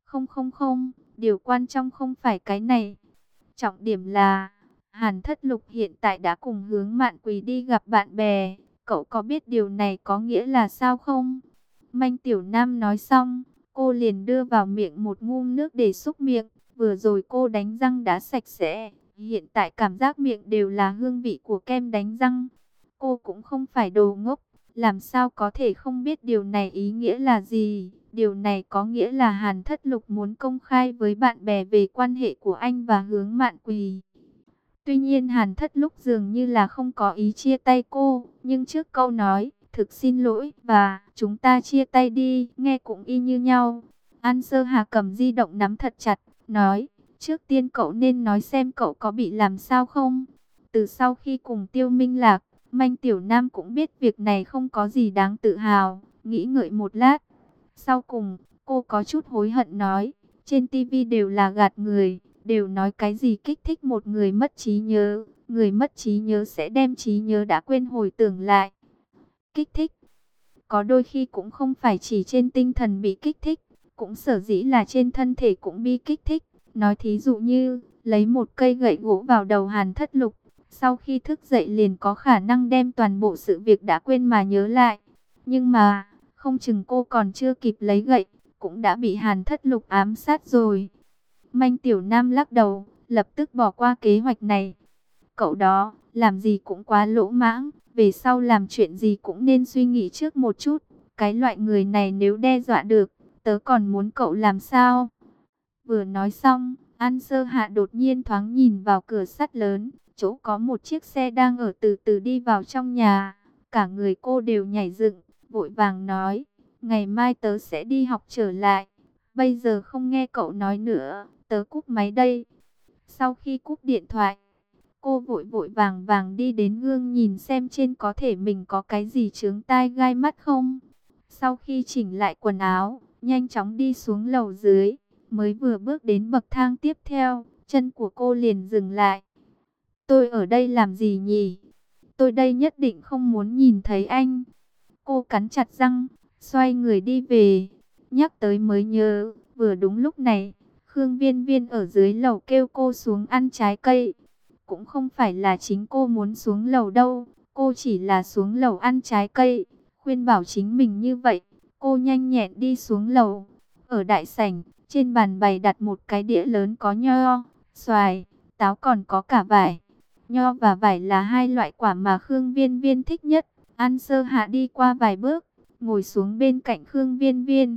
Không không không, điều quan trọng không phải cái này. Trọng điểm là, Hàn Thất Lục hiện tại đã cùng Hướng Mạn Quỳ đi gặp bạn bè. Cậu có biết điều này có nghĩa là sao không? Manh Tiểu Nam nói xong, cô liền đưa vào miệng một ngụm nước để xúc miệng. Vừa rồi cô đánh răng đã sạch sẽ, hiện tại cảm giác miệng đều là hương vị của kem đánh răng. Cô cũng không phải đồ ngốc, làm sao có thể không biết điều này ý nghĩa là gì. Điều này có nghĩa là Hàn Thất Lục muốn công khai với bạn bè về quan hệ của anh và Hướng Mạn Quỳ. Tuy nhiên Hàn Thất Lục dường như là không có ý chia tay cô, nhưng trước câu nói, thực xin lỗi và chúng ta chia tay đi, nghe cũng y như nhau. An Sơ Hà cầm di động nắm thật chặt, nói, trước tiên cậu nên nói xem cậu có bị làm sao không. Từ sau khi cùng Tiêu Minh Lạc, Manh Tiểu Nam cũng biết việc này không có gì đáng tự hào, nghĩ ngợi một lát. Sau cùng, cô có chút hối hận nói, trên TV đều là gạt người, đều nói cái gì kích thích một người mất trí nhớ, người mất trí nhớ sẽ đem trí nhớ đã quên hồi tưởng lại. Kích thích, có đôi khi cũng không phải chỉ trên tinh thần bị kích thích, cũng sở dĩ là trên thân thể cũng bị kích thích. Nói thí dụ như, lấy một cây gậy gỗ vào đầu Hàn Thất Lục, sau khi thức dậy liền có khả năng đem toàn bộ sự việc đã quên mà nhớ lại. Nhưng mà, không chừng cô còn chưa kịp lấy gậy, cũng đã bị Hàn Thất Lục ám sát rồi. Manh Tiểu Nam lắc đầu, lập tức bỏ qua kế hoạch này. Cậu đó, làm gì cũng quá lỗ mãng, về sau làm chuyện gì cũng nên suy nghĩ trước một chút. Cái loại người này nếu đe dọa được, tớ còn muốn cậu làm sao? Vừa nói xong, An Sơ Hạ đột nhiên thoáng nhìn vào cửa sắt lớn, chỗ có một chiếc xe đang ở từ từ đi vào trong nhà. Cả người cô đều nhảy dựng, vội vàng nói, ngày mai tớ sẽ đi học trở lại. Bây giờ không nghe cậu nói nữa, tớ cúp máy đây. Sau khi cúp điện thoại, cô vội vội vàng vàng đi đến gương nhìn xem trên có thể mình có cái gì chướng tai gai mắt không. Sau khi chỉnh lại quần áo, nhanh chóng đi xuống lầu dưới. Mới vừa bước đến bậc thang tiếp theo, chân của cô liền dừng lại. Tôi ở đây làm gì nhỉ? Tôi đây nhất định không muốn nhìn thấy anh. Cô cắn chặt răng, xoay người đi về. Nhắc tới mới nhớ, vừa đúng lúc này, Khương Viên Viên ở dưới lầu kêu cô xuống ăn trái cây. Cũng không phải là chính cô muốn xuống lầu đâu, cô chỉ là xuống lầu ăn trái cây. Khuyên bảo chính mình như vậy, cô nhanh nhẹn đi xuống lầu. Ở đại sảnh, trên bàn bày đặt một cái đĩa lớn có nho, xoài, táo còn có cả vải. Nho và vải là hai loại quả mà Khương Viên Viên thích nhất. An Sơ Hạ đi qua vài bước, ngồi xuống bên cạnh Khương Viên Viên.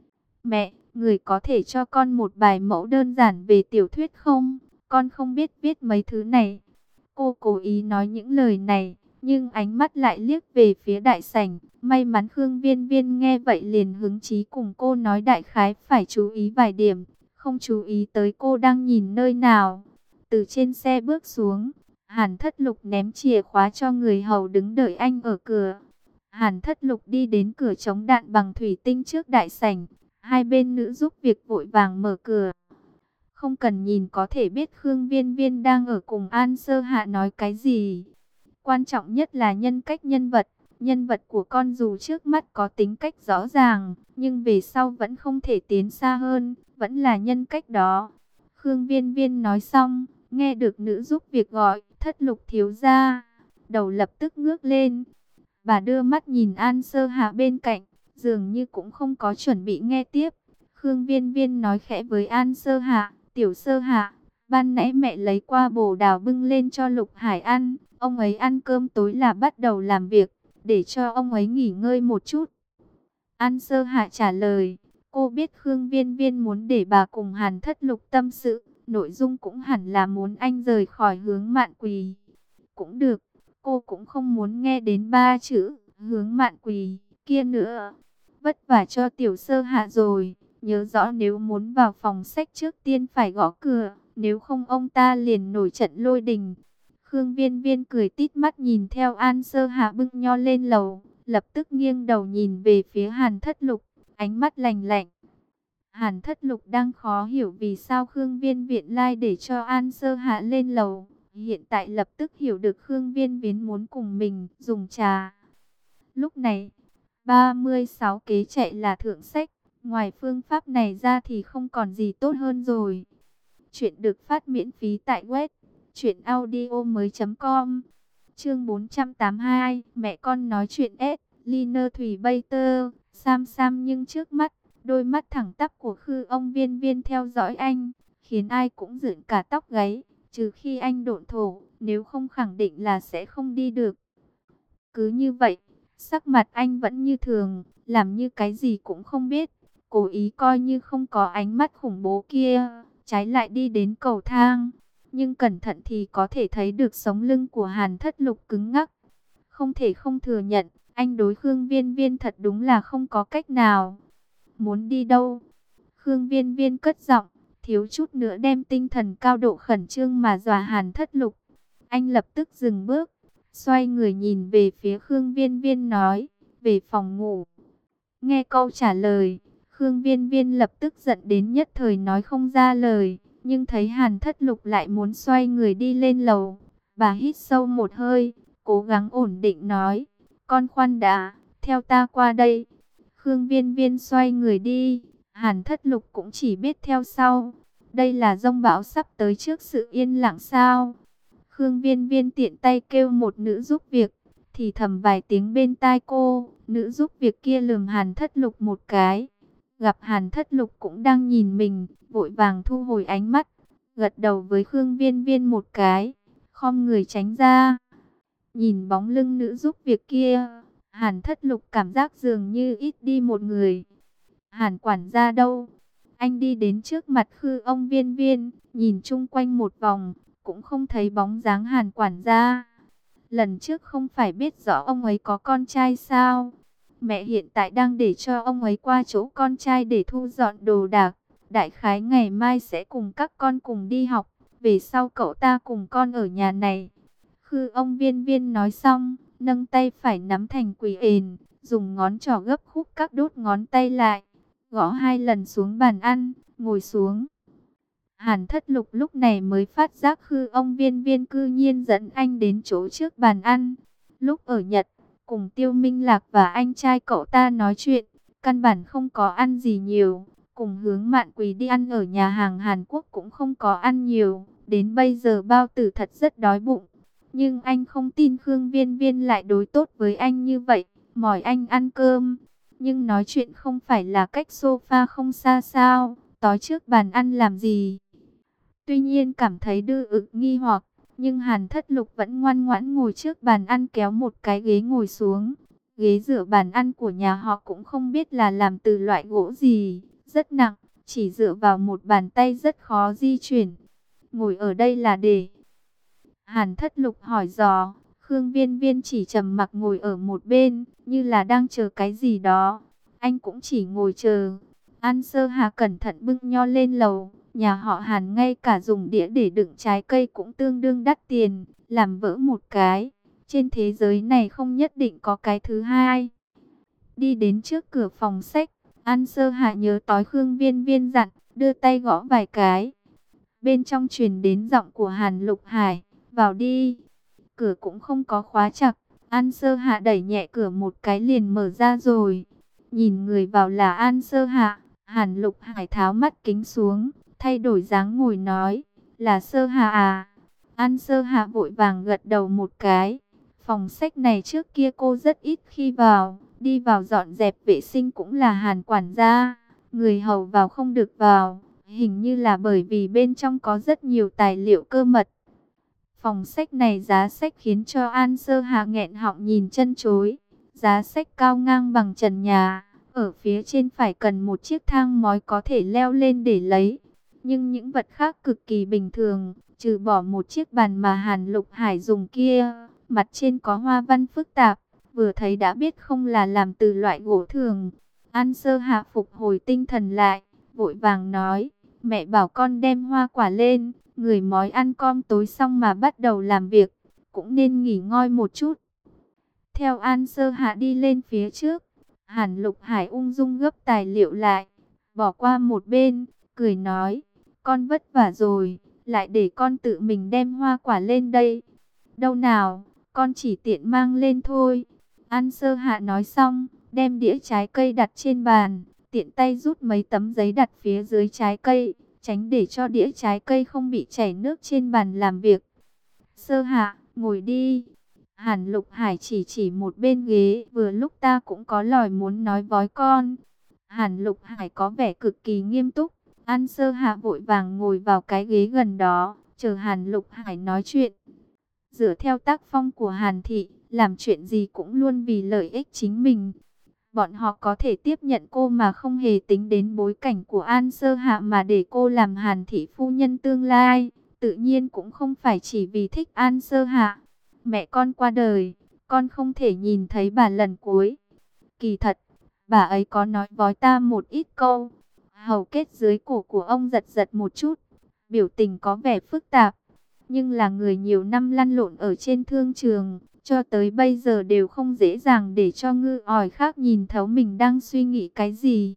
Mẹ, người có thể cho con một bài mẫu đơn giản về tiểu thuyết không? Con không biết viết mấy thứ này. Cô cố ý nói những lời này, nhưng ánh mắt lại liếc về phía đại sảnh. May mắn Khương Viên Viên nghe vậy liền hứng chí cùng cô nói đại khái phải chú ý vài điểm, không chú ý tới cô đang nhìn nơi nào. Từ trên xe bước xuống, Hàn Thất Lục ném chìa khóa cho người hầu đứng đợi anh ở cửa. Hàn Thất Lục đi đến cửa chống đạn bằng thủy tinh trước đại sảnh. Hai bên nữ giúp việc vội vàng mở cửa. Không cần nhìn có thể biết Khương Viên Viên đang ở cùng An Sơ Hạ nói cái gì. Quan trọng nhất là nhân cách nhân vật. Nhân vật của con dù trước mắt có tính cách rõ ràng, nhưng về sau vẫn không thể tiến xa hơn, vẫn là nhân cách đó. Khương Viên Viên nói xong, nghe được nữ giúp việc gọi, Thất Lục thiếu gia. Đầu lập tức ngước lên. Bà đưa mắt nhìn An Sơ Hạ bên cạnh, dường như cũng không có chuẩn bị nghe tiếp. Khương Viên Viên nói khẽ với An Sơ Hạ, tiểu Sơ Hạ, ban nãy mẹ lấy qua bồ đào bưng lên cho Lục Hải ăn. Ông ấy ăn cơm tối là bắt đầu làm việc, để cho ông ấy nghỉ ngơi một chút. An Sơ Hạ trả lời, cô biết Khương Viên Viên muốn để bà cùng Hàn Thất Lục tâm sự, nội dung cũng hẳn là muốn anh rời khỏi Hướng Mạn Quỳ. Cũng được, cô cũng không muốn nghe đến ba chữ Hướng Mạn Quỳ kia nữa. Vất vả cho tiểu Sơ Hạ rồi, nhớ rõ nếu muốn vào phòng sách trước tiên phải gõ cửa, nếu không ông ta liền nổi trận lôi đình. Khương Viên Viên cười tít mắt nhìn theo An Sơ Hạ bưng nho lên lầu, lập tức nghiêng đầu nhìn về phía Hàn Thất Lục, ánh mắt lạnh lạnh. Hàn Thất Lục đang khó hiểu vì sao Khương Viên Viện lai để cho An Sơ Hạ lên lầu. Hiện tại lập tức hiểu được Khương Viên Viên muốn cùng mình dùng trà. Lúc này, 36 kế chạy là thượng sách, Ngoài phương pháp này ra thì không còn gì tốt hơn rồi. Chuyện được phát miễn phí tại web truyệnaudiomoi.com. Chương 482, mẹ con nói chuyện S, Liner Thủy Bater, Sam Sam nhưng trước mắt, đôi mắt thẳng tắp của Khư Ông Viên Viên theo dõi anh, khiến ai cũng dựng cả tóc gáy, trừ khi anh độn thổ, nếu không khẳng định là sẽ không đi được. Cứ như vậy, sắc mặt anh vẫn như thường, làm như cái gì cũng không biết, cố ý coi như không có ánh mắt khủng bố kia, trái lại đi đến cầu thang. Nhưng cẩn thận thì có thể thấy được sống lưng của Hàn Thất Lục cứng ngắc. Không thể không thừa nhận, anh đối Khương Viên Viên thật đúng là không có cách nào. Muốn đi đâu? Khương Viên Viên cất giọng, thiếu chút nữa đem tinh thần cao độ khẩn trương mà dọa Hàn Thất Lục. Anh lập tức dừng bước, xoay người nhìn về phía Khương Viên Viên nói, về phòng ngủ. Nghe câu trả lời, Khương Viên Viên lập tức giận đến nhất thời nói không ra lời. Nhưng thấy Hàn Thất Lục lại muốn xoay người đi lên lầu, bà hít sâu một hơi, cố gắng ổn định nói, con khoan đã, theo ta qua đây. Khương Viên Viên xoay người đi, Hàn Thất Lục cũng chỉ biết theo sau. Đây là dông bão sắp tới trước sự yên lặng sao? Khương Viên Viên tiện tay kêu một nữ giúp việc, thì thầm vài tiếng bên tai cô. Nữ giúp việc kia lườm Hàn Thất Lục một cái, gặp Hàn Thất Lục cũng đang nhìn mình, vội vàng thu hồi ánh mắt, gật đầu với Khương Viên Viên một cái, khom người tránh ra. Nhìn bóng lưng nữ giúp việc kia, Hàn Thất Lục cảm giác dường như ít đi một người. Hàn quản gia đâu? Anh đi đến trước mặt Khư Ông Viên Viên, nhìn chung quanh một vòng, cũng không thấy bóng dáng Hàn quản gia. Lần trước không phải biết rõ ông ấy có con trai sao? Mẹ hiện tại đang để cho ông ấy qua chỗ con trai để thu dọn đồ đạc. Đại khái ngày mai sẽ cùng các con cùng đi học. Về sau cậu ta cùng con ở nhà này. Khư Ông Viên Viên nói xong, nâng tay phải nắm thành quỷ ền, dùng ngón trỏ gấp khúc các đốt ngón tay lại, gõ 2 lần xuống bàn ăn, ngồi xuống. Hàn Thất Lục lúc này mới phát giác Khư Ông Viên Viên cư nhiên dẫn anh đến chỗ trước bàn ăn. Lúc ở Nhật, cùng Tiêu Minh Lạc và anh trai cậu ta nói chuyện, căn bản không có ăn gì nhiều. Cùng Hướng Mạn Quỳ đi ăn ở nhà hàng Hàn Quốc cũng không có ăn nhiều. Đến bây giờ Bao Tử thật rất đói bụng. Nhưng anh không tin Khương Viên Viên lại đối tốt với anh như vậy, mời anh ăn cơm. Nhưng nói chuyện không phải là cách sofa không xa sao, tối trước bàn ăn làm gì? Tuy nhiên cảm thấy đưa ực nghi hoặc, nhưng Hàn Thất Lục vẫn ngoan ngoãn ngồi trước bàn ăn kéo một cái ghế ngồi xuống. Ghế dựa bàn ăn của nhà họ cũng không biết là làm từ loại gỗ gì, rất nặng, chỉ dựa vào một bàn tay rất khó di chuyển. Ngồi ở đây là để... Hàn Thất Lục hỏi dò, Khương Viên Viên chỉ trầm mặc ngồi ở một bên, như là đang chờ cái gì đó. Anh cũng chỉ ngồi chờ. An Sơ Hà cẩn thận bưng nho lên lầu. Nhà họ Hàn ngay cả dùng đĩa để đựng trái cây cũng tương đương đắt tiền, làm vỡ một cái. Trên thế giới này không nhất định có cái thứ hai. Đi đến trước cửa phòng sách, An Sơ Hà nhớ tối Khương Viên Viên dặn, đưa tay gõ vài cái. Bên trong truyền đến giọng của Hàn Lục Hải, vào đi. Cửa cũng không có khóa chặt, An Sơ Hạ đẩy nhẹ cửa một cái liền mở ra rồi. Nhìn người vào là An Sơ Hạ, Hàn Lục Hải tháo mắt kính xuống, thay đổi dáng ngồi nói, là Sơ Hạ à? An Sơ Hạ vội vàng gật đầu một cái. Phòng sách này trước kia cô rất ít khi vào, đi vào dọn dẹp vệ sinh cũng là Hàn quản gia, người hầu vào không được vào, hình như là bởi vì bên trong có rất nhiều tài liệu cơ mật. Phòng sách này giá sách khiến cho An Sơ Hà nghẹn họng nhìn chân chối. Giá sách cao ngang bằng trần nhà, ở phía trên phải cần một chiếc thang mói có thể leo lên để lấy. Nhưng những vật khác cực kỳ bình thường, trừ bỏ một chiếc bàn mà Hàn Lục Hải dùng kia, mặt trên có hoa văn phức tạp, vừa thấy đã biết không là làm từ loại gỗ thường. An Sơ Hà phục hồi tinh thần lại, vội vàng nói, mẹ bảo con đem hoa quả lên. Người mói ăn cơm tối xong mà bắt đầu làm việc, cũng nên nghỉ ngơi một chút. Theo An Sơ Hạ đi lên phía trước, Hàn Lục Hải ung dung gấp tài liệu lại, bỏ qua một bên, cười nói, con vất vả rồi, lại để con tự mình đem hoa quả lên đây. Đâu nào, con chỉ tiện mang lên thôi. An Sơ Hạ nói xong, đem đĩa trái cây đặt trên bàn, tiện tay rút mấy tấm giấy đặt phía dưới trái cây, tránh để cho đĩa trái cây không bị chảy nước trên bàn làm việc. Sơ Hạ, ngồi đi. Hàn Lục Hải chỉ chỉ một bên ghế, vừa lúc ta cũng có lời muốn nói với con. Hàn Lục Hải có vẻ cực kỳ nghiêm túc. An Sơ Hạ vội vàng ngồi vào cái ghế gần đó, chờ Hàn Lục Hải nói chuyện. Dựa theo tác phong của Hàn Thị, làm chuyện gì cũng luôn vì lợi ích chính mình. Bọn họ có thể tiếp nhận cô mà không hề tính đến bối cảnh của An Sơ Hạ mà để cô làm Hàn Thị phu nhân tương lai. Tự nhiên cũng không phải chỉ vì thích An Sơ Hạ. Mẹ con qua đời, con không thể nhìn thấy bà lần cuối. Kỳ thật, bà ấy có nói với ta một ít câu. Hầu kết dưới cổ của ông giật giật một chút, biểu tình có vẻ phức tạp. Nhưng là người nhiều năm lăn lộn ở trên thương trường, cho tới bây giờ đều không dễ dàng để cho ngư ỏi khác nhìn thấu mình đang suy nghĩ cái gì.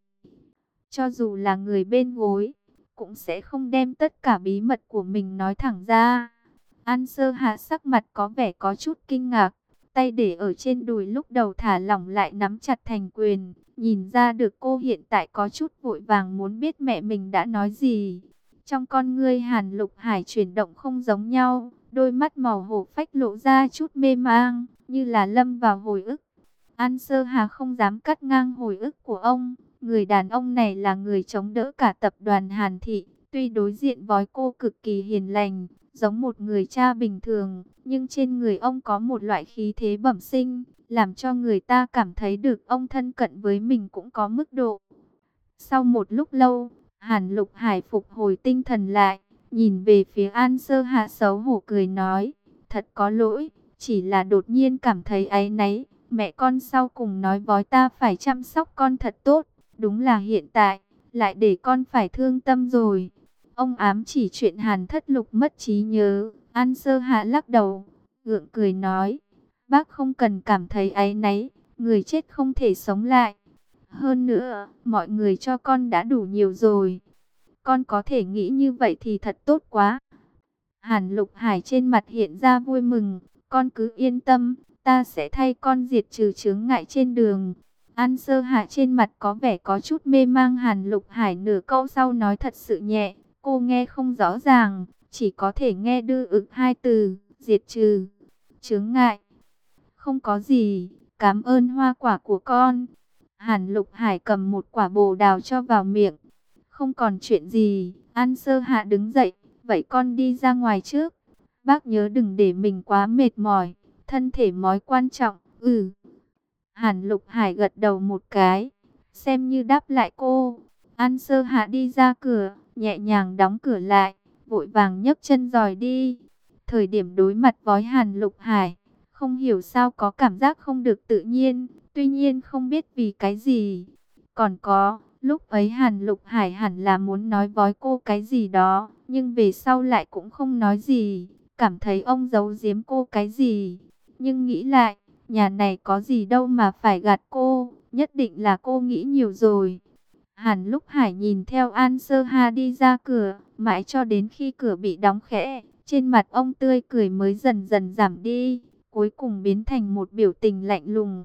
Cho dù là người bên gối, cũng sẽ không đem tất cả bí mật của mình nói thẳng ra. An Sơ Hạ sắc mặt có vẻ có chút kinh ngạc, tay để ở trên đùi lúc đầu thả lỏng lại nắm chặt thành quyền. Nhìn ra được cô hiện tại có chút vội vàng muốn biết mẹ mình đã nói gì. Trong con ngươi Hàn Lục Hải chuyển động không giống nhau, đôi mắt màu hổ phách lộ ra chút mê mang, như là lâm vào hồi ức. An Sơ Hà không dám cắt ngang hồi ức của ông. Người đàn ông này là người chống đỡ cả tập đoàn Hàn Thị, tuy đối diện với cô cực kỳ hiền lành, giống một người cha bình thường, nhưng trên người ông có một loại khí thế bẩm sinh, làm cho người ta cảm thấy được ông thân cận với mình cũng có mức độ. Sau một lúc lâu, Hàn Lục Hải phục hồi tinh thần lại, nhìn về phía An Sơ Hạ xấu hổ cười nói, thật có lỗi, chỉ là đột nhiên cảm thấy áy náy, mẹ con sau cùng nói với ta phải chăm sóc con thật tốt, đúng là hiện tại, lại để con phải thương tâm rồi. Ông ám chỉ chuyện Hàn Thất Lục mất trí nhớ. An Sơ Hạ lắc đầu, gượng cười nói, bác không cần cảm thấy áy náy, người chết không thể sống lại. Hơn nữa, mọi người cho con đã đủ nhiều rồi. Con có thể nghĩ như vậy thì thật tốt quá. Hàn Lục Hải trên mặt hiện ra vui mừng, con cứ yên tâm, ta sẽ thay con diệt trừ chướng ngại trên đường. An Sơ Hạ trên mặt có vẻ có chút mê mang. Hàn Lục Hải nửa câu sau nói thật sự nhẹ, cô nghe không rõ ràng, chỉ có thể nghe đưa ực hai từ, diệt trừ, chướng ngại. Không có gì, cảm ơn hoa quả của con. Hàn Lục Hải cầm một quả bồ đào cho vào miệng. Không còn chuyện gì, An Sơ Hạ đứng dậy, vậy con đi ra ngoài trước. Bác nhớ đừng để mình quá mệt mỏi, thân thể mới quan trọng. Hàn Lục Hải gật đầu một cái, xem như đáp lại cô. An Sơ Hạ đi ra cửa, nhẹ nhàng đóng cửa lại, vội vàng nhấc chân dòi đi. Thời điểm đối mặt với Hàn Lục Hải, không hiểu sao có cảm giác không được tự nhiên, tuy nhiên không biết vì cái gì. Còn có, lúc ấy Hàn Lục Hải hẳn là muốn nói với cô cái gì đó, nhưng về sau lại cũng không nói gì, cảm thấy ông giấu giếm cô cái gì. Nhưng nghĩ lại, nhà này có gì đâu mà phải gạt cô, nhất định là cô nghĩ nhiều rồi. Hàn Lục Hải nhìn theo An Sơ Ha đi ra cửa, mãi cho đến khi cửa bị đóng khẽ, trên mặt ông tươi cười mới dần dần giảm đi, cuối cùng biến thành một biểu tình lạnh lùng.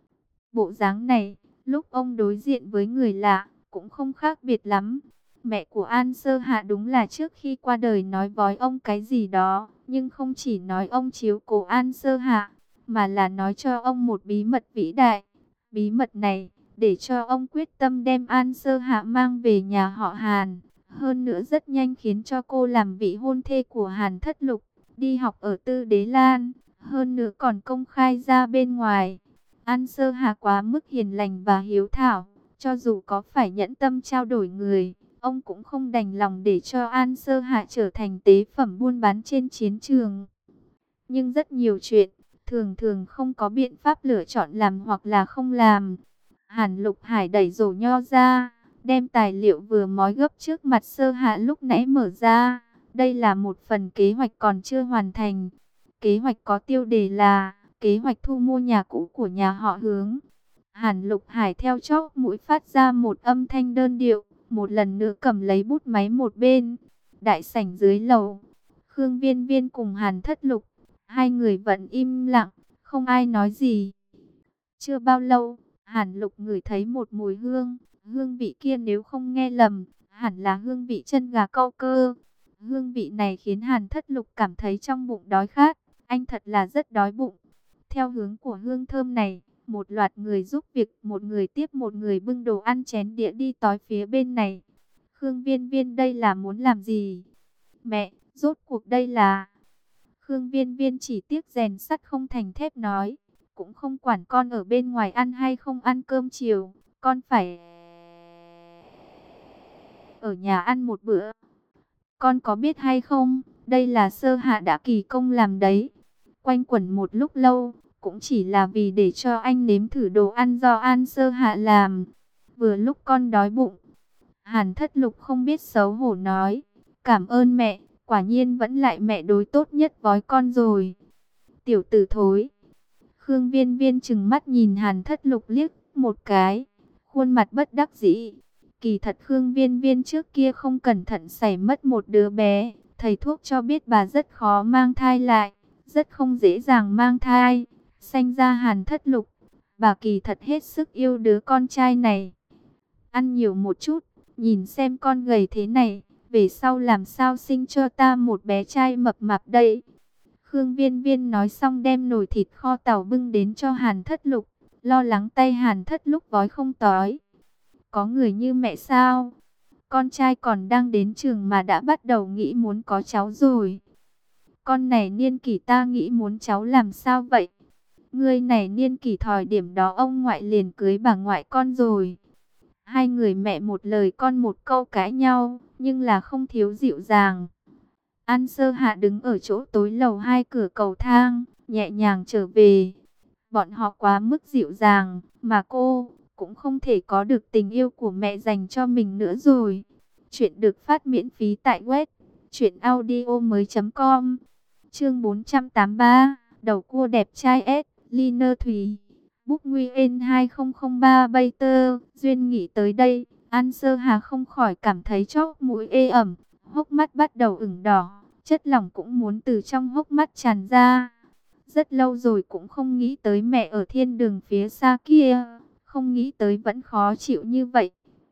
Bộ dáng này, lúc ông đối diện với người lạ, cũng không khác biệt lắm. Mẹ của An Sơ Hạ đúng là trước khi qua đời nói với ông cái gì đó, nhưng không chỉ nói ông chiếu cố An Sơ Hạ, mà là nói cho ông một bí mật vĩ đại. Bí mật này, để cho ông quyết tâm đem An Sơ Hạ mang về nhà họ Hàn. Hơn nữa rất nhanh khiến cho cô làm vị hôn thê của Hàn Thất Lục, đi học ở Tư Đế Lan. Hơn nữa còn công khai ra bên ngoài. An Sơ Hà quá mức hiền lành và hiếu thảo, cho dù có phải nhẫn tâm trao đổi người, ông cũng không đành lòng để cho An Sơ Hà trở thành tế phẩm buôn bán trên chiến trường. Nhưng rất nhiều chuyện, thường thường không có biện pháp lựa chọn làm hoặc là không làm. Hàn Lục Hải đẩy rổ nho ra, đem tài liệu vừa mói gấp trước mặt Sơ Hạ lúc nãy mở ra. Đây là một phần kế hoạch còn chưa hoàn thành. Kế hoạch có tiêu đề là kế hoạch thu mua nhà cũ của nhà họ Hướng. Hàn Lục Hải theo chóp mũi phát ra một âm thanh đơn điệu, một lần nữa cầm lấy bút máy một bên. Đại sảnh dưới lầu, Khương Viên Viên cùng Hàn Thất Lục, hai người vẫn im lặng, không ai nói gì. Chưa bao lâu, Hàn Lục ngửi thấy một mùi hương, Hương vị kia nếu không nghe lầm, hẳn là hương vị chân gà câu cơ. Hương vị này khiến Hàn Thất Lục cảm thấy trong bụng đói khát. Anh thật là rất đói bụng. Theo hướng của hương thơm này, một loạt người giúp việc, một người tiếp một người bưng đồ ăn chén đĩa đi tới phía bên này. Khương Viên Viên đây là muốn làm gì? Mẹ, rốt cuộc đây là... Khương Viên Viên chỉ tiếc rèn sắt không thành thép nói. Cũng không quản con ở bên ngoài ăn hay không ăn cơm chiều. Con phải ở nhà ăn một bữa. Con có biết hay không, đây là Sơ Hạ đã kỳ công làm đấy. Quanh quẩn một lúc lâu, cũng chỉ là vì để cho anh nếm thử đồ ăn do An Sơ Hạ làm. Vừa lúc con đói bụng. Hàn Thất Lục không biết xấu hổ nói. Cảm ơn mẹ, quả nhiên vẫn lại mẹ đối tốt nhất với con rồi. Tiểu tử thối. Khương Viên Viên trừng mắt nhìn Hàn Thất Lục liếc một cái. Khuôn mặt bất đắc dĩ. Kỳ thật Khương Viên Viên trước kia không cẩn thận xảy mất một đứa bé. Thầy thuốc cho biết bà rất khó mang thai lại. Rất không dễ dàng mang thai. Sanh ra Hàn Thất Lục. Bà kỳ thật hết sức yêu đứa con trai này. Ăn nhiều một chút. Nhìn xem con gầy thế này. Về sau làm sao sinh cho ta một bé trai mập mạp đây. Khương Viên Viên nói xong đem nồi thịt kho tàu bưng đến cho Hàn Thất Lục. Lo lắng tay Hàn Thất Lục vói không tói. Có người như mẹ sao? Con trai còn đang đến trường mà đã bắt đầu nghĩ muốn có cháu rồi. Con này niên kỷ ta nghĩ muốn cháu làm sao vậy? Ngươi này niên kỷ thời điểm đó ông ngoại liền cưới bà ngoại con rồi. Hai người mẹ một lời con một câu cãi nhau, nhưng là không thiếu dịu dàng. An Sơ Hạ đứng ở chỗ tối lầu 2 cửa cầu thang, nhẹ nhàng trở về. Bọn họ quá mức dịu dàng, mà cô cũng không thể có được tình yêu của mẹ dành cho mình nữa rồi. Chuyện được phát miễn phí tại web truyệnaudiomoi.com. Chương 483, đầu cua đẹp trai S, Liner Thùy. Book Nguyen 2003 Bater, duyên nghỉ tới đây, An Sơ Hà không khỏi cảm thấy chóp mũi ê ẩm, hốc mắt bắt đầu ửng đỏ, chất lỏng cũng muốn từ trong hốc mắt tràn ra. Rất lâu rồi cũng không nghĩ tới mẹ ở thiên đường phía xa kia, không nghĩ tới vẫn khó chịu như vậy.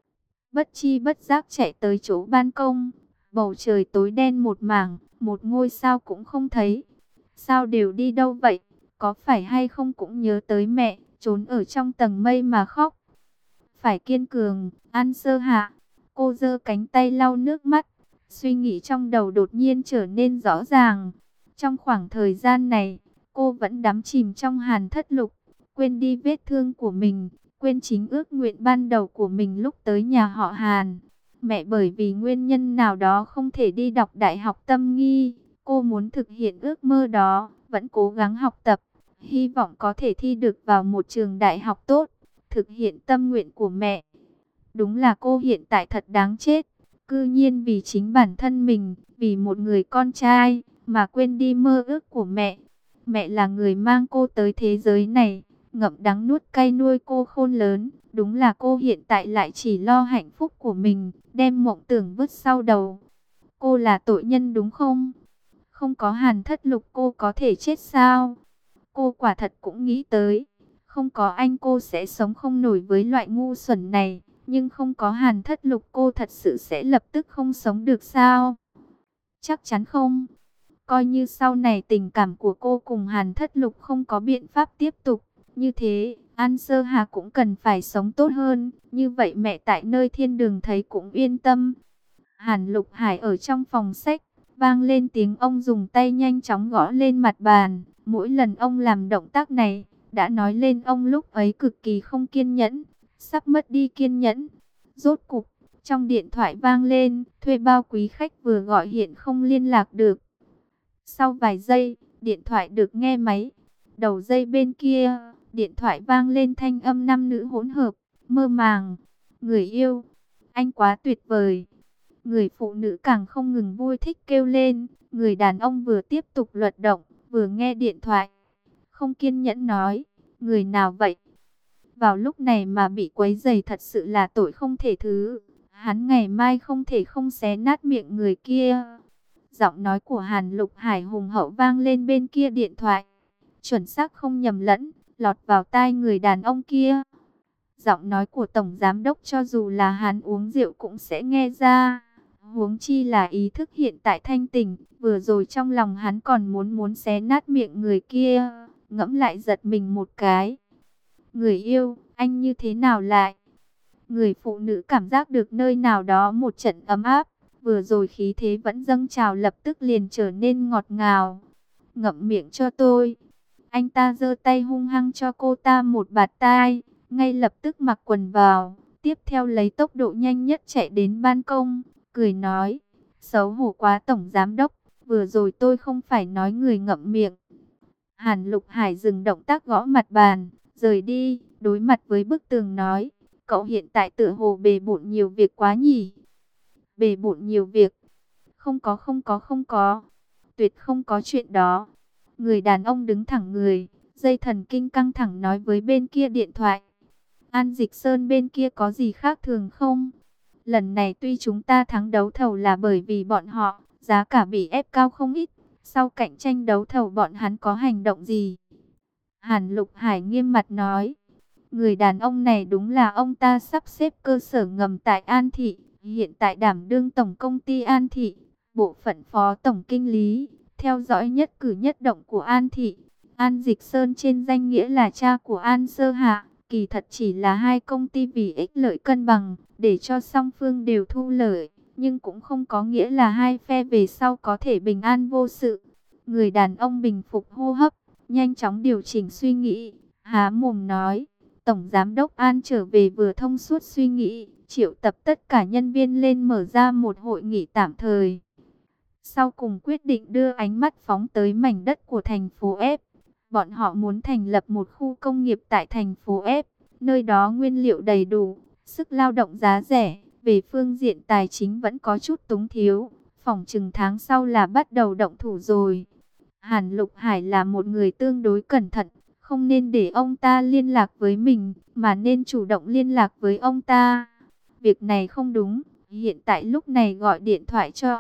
Bất chi bất giác chạy tới chỗ ban công, bầu trời tối đen một mảng, một ngôi sao cũng không thấy. Sao đều đi đâu vậy? Có phải hay không cũng nhớ tới mẹ, trốn ở trong tầng mây mà khóc. Phải kiên cường, An Sơ Hạ. Cô giơ cánh tay lau nước mắt, suy nghĩ trong đầu đột nhiên trở nên rõ ràng. Trong khoảng thời gian này, cô vẫn đắm chìm trong Hàn Thất Lục, quên đi vết thương của mình, quên chính ước nguyện ban đầu của mình lúc tới nhà họ Hàn. Mẹ bởi vì nguyên nhân nào đó không thể đi đọc đại học Tâm Nghi, cô muốn thực hiện ước mơ đó, vẫn cố gắng học tập, hy vọng có thể thi được vào một trường đại học tốt, thực hiện tâm nguyện của mẹ. Đúng là cô hiện tại thật đáng chết, cư nhiên vì chính bản thân mình, vì một người con trai, mà quên đi mơ ước của mẹ. Mẹ là người mang cô tới thế giới này, ngậm đắng nuốt cay nuôi cô khôn lớn. Đúng là cô hiện tại lại chỉ lo hạnh phúc của mình, đem mộng tưởng vứt sau đầu. Cô là tội nhân đúng không? Không có Hàn Thất Lục cô có thể chết sao? Cô quả thật cũng nghĩ tới, không có anh cô sẽ sống không nổi với loại ngu xuẩn này. Nhưng không có Hàn Thất Lục cô thật sự sẽ lập tức không sống được sao? Chắc chắn không. Coi như sau này tình cảm của cô cùng Hàn Thất Lục không có biện pháp tiếp tục. Như thế, An Sơ Hà cũng cần phải sống tốt hơn. Như vậy mẹ tại nơi thiên đường thấy cũng yên tâm. Hàn Lục Hải ở trong phòng sách, vang lên tiếng ông dùng tay nhanh chóng gõ lên mặt bàn. Mỗi lần ông làm động tác này, đã nói lên ông lúc ấy cực kỳ không kiên nhẫn, sắp mất đi kiên nhẫn. Rốt cục, trong điện thoại vang lên, thuê bao quý khách vừa gọi hiện không liên lạc được. Sau vài giây, điện thoại được nghe máy. Đầu dây bên kia, điện thoại vang lên thanh âm nam nữ hỗn hợp, mơ màng. Người yêu, anh quá tuyệt vời. Người phụ nữ càng không ngừng vui thích kêu lên. Người đàn ông vừa tiếp tục luận động, vừa nghe điện thoại. Không kiên nhẫn nói, người nào vậy? Vào lúc này mà bị quấy rầy thật sự là tội không thể thứ. Hắn ngày mai không thể không xé nát miệng người kia. Giọng nói của Hàn Lục Hải hùng hậu vang lên bên kia điện thoại. Chuẩn xác không nhầm lẫn, lọt vào tai người đàn ông kia. Giọng nói của tổng giám đốc cho dù là hắn uống rượu cũng sẽ nghe ra. Huống chi là ý thức hiện tại thanh tỉnh, vừa rồi trong lòng hắn còn muốn xé nát miệng người kia, ngẫm lại giật mình một cái. Người yêu, anh như thế nào lại? Người phụ nữ cảm giác được nơi nào đó một trận ấm áp, vừa rồi khí thế vẫn dâng trào lập tức liền trở nên ngọt ngào. Ngậm miệng cho tôi. Anh ta giơ tay hung hăng cho cô ta một bạt tai, ngay lập tức mặc quần vào, tiếp theo lấy tốc độ nhanh nhất chạy đến ban công, cười nói, xấu hổ quá tổng giám đốc, vừa rồi tôi không phải nói người ngậm miệng. Hàn Lục Hải dừng động tác gõ mặt bàn, rời đi, đối mặt với bức tường nói, cậu hiện tại tựa hồ bề bộn nhiều việc quá nhỉ? Bề bộn nhiều việc? Không có, tuyệt không có chuyện đó. Người đàn ông đứng thẳng người, dây thần kinh căng thẳng nói với bên kia điện thoại. An Dịch Sơn bên kia có gì khác thường không? Lần này tuy chúng ta thắng đấu thầu là bởi vì bọn họ, giá cả bị ép cao không ít. Sau cạnh tranh đấu thầu bọn hắn có hành động gì? Hàn Lục Hải nghiêm mặt nói. Người đàn ông này đúng là ông ta sắp xếp cơ sở ngầm tại An Thị, hiện tại đảm đương tổng công ty An Thị, bộ phận phó tổng kinh lý, theo dõi nhất cử nhất động của An Thị. An Dịch Sơn trên danh nghĩa là cha của An Sơ Hạ, kỳ thật chỉ là hai công ty vì ích lợi cân bằng, để cho song phương đều thu lợi, nhưng cũng không có nghĩa là hai phe về sau có thể bình an vô sự. Người đàn ông bình phục hô hấp, nhanh chóng điều chỉnh suy nghĩ, há mồm nói. Tổng Giám đốc An trở về vừa thông suốt suy nghĩ, triệu tập tất cả nhân viên lên mở ra một hội nghị tạm thời. Sau cùng quyết định đưa ánh mắt phóng tới mảnh đất của thành phố F. Bọn họ muốn thành lập một khu công nghiệp tại thành phố F, nơi đó nguyên liệu đầy đủ, sức lao động giá rẻ, về phương diện tài chính vẫn có chút túng thiếu, phỏng chừng tháng sau là bắt đầu động thủ rồi. Hàn Lục Hải là một người tương đối cẩn thận, không nên để ông ta liên lạc với mình, mà nên chủ động liên lạc với ông ta. Việc này không đúng, hiện tại lúc này gọi điện thoại cho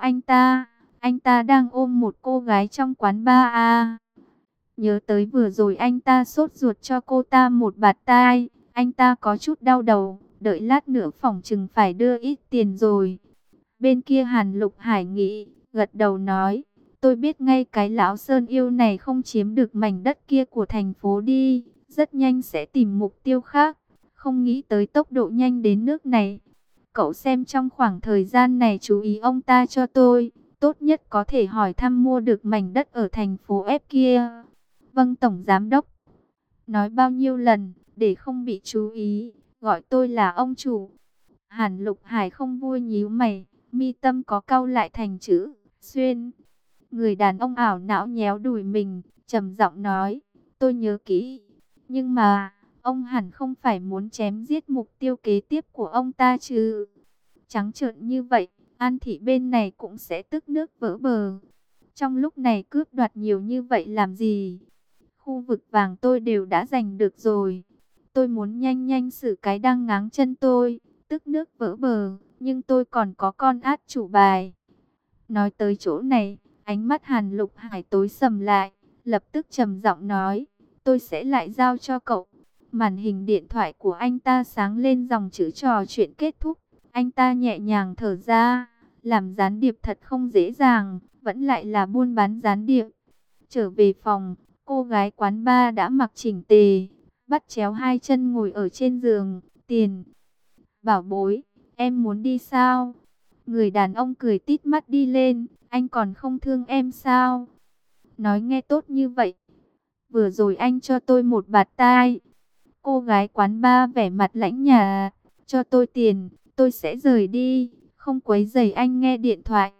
anh ta đang ôm một cô gái trong quán bar a. Nhớ tới vừa rồi anh ta sốt ruột cho cô ta một bạt tai, anh ta có chút đau đầu, đợi lát nữa phỏng chừng phải đưa ít tiền rồi. Bên kia Hàn Lục Hải nghĩ, gật đầu nói, tôi biết ngay cái lão Sơn yêu này không chiếm được mảnh đất kia của thành phố đi, rất nhanh sẽ tìm mục tiêu khác, không nghĩ tới tốc độ nhanh đến nước này. Cậu xem trong khoảng thời gian này chú ý ông ta cho tôi, tốt nhất có thể hỏi thăm mua được mảnh đất ở thành phố F kia. Vâng Tổng Giám đốc. Nói bao nhiêu lần, để không bị chú ý, gọi tôi là ông chủ. Hàn Lục Hải không vui nhíu mày, mi tâm có cau lại thành chữ xuyên. Người đàn ông ảo não nhéo đùi mình, trầm giọng nói, tôi nhớ kỹ. Nhưng mà, ông hẳn không phải muốn chém giết mục tiêu kế tiếp của ông ta chứ. Trắng trợn như vậy, An Thị bên này cũng sẽ tức nước vỡ bờ. Trong lúc này cướp đoạt nhiều như vậy làm gì? Khu vực vàng tôi đều đã giành được rồi. Tôi muốn nhanh nhanh xử cái đang ngáng chân tôi, tức nước vỡ bờ, nhưng tôi còn có con át chủ bài. Nói tới chỗ này, ánh mắt Hàn Lục Hải tối sầm lại, lập tức trầm giọng nói, tôi sẽ lại giao cho cậu. Màn hình điện thoại của anh ta sáng lên dòng chữ trò chuyện kết thúc, anh ta nhẹ nhàng thở ra, làm gián điệp thật không dễ dàng, vẫn lại là buôn bán gián điệp. Trở về phòng, cô gái quán bar đã mặc chỉnh tề, bắt chéo hai chân ngồi ở trên giường, tiền. Bảo bối, em muốn đi sao? Người đàn ông cười tít mắt đi lên, anh còn không thương em sao? Nói nghe tốt như vậy. Vừa rồi anh cho tôi một bạt tai. Cô gái quán bar vẻ mặt lãnh nhà, cho tôi tiền, tôi sẽ rời đi, không quấy rầy anh nghe điện thoại.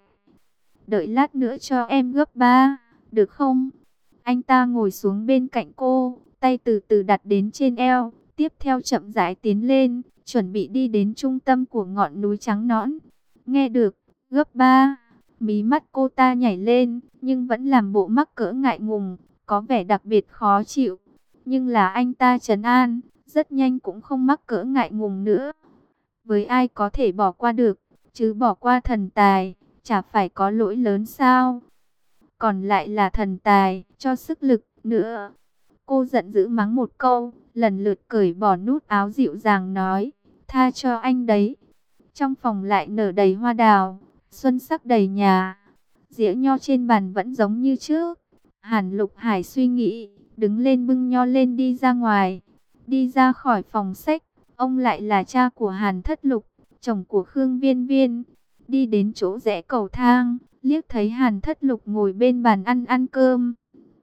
Đợi lát nữa cho em gấp 3, được không? Anh ta ngồi xuống bên cạnh cô, tay từ từ đặt đến trên eo, tiếp theo chậm rãi tiến lên, chuẩn bị đi đến trung tâm của ngọn núi trắng nõn. Nghe được, gấp 3, mí mắt cô ta nhảy lên, nhưng vẫn làm bộ mắc cỡ ngại ngùng, có vẻ đặc biệt khó chịu. Nhưng là anh ta trấn an, rất nhanh cũng không mắc cỡ ngại ngùng nữa. Với ai có thể bỏ qua được, chứ bỏ qua thần tài, chả phải có lỗi lớn sao? Còn lại là thần tài, cho sức lực nữa. Cô giận dữ mắng một câu, lần lượt cởi bỏ nút áo dịu dàng nói, tha cho anh đấy. Trong phòng lại nở đầy hoa đào, xuân sắc đầy nhà. Dĩa nho trên bàn vẫn giống như trước. Hàn Lục Hải suy nghĩ, đứng lên bưng nho lên đi ra ngoài. Đi ra khỏi phòng sách, ông lại là cha của Hàn Thất Lục, chồng của Khương Viên Viên. Đi đến chỗ rẽ cầu thang, liếc thấy Hàn Thất Lục ngồi bên bàn ăn cơm.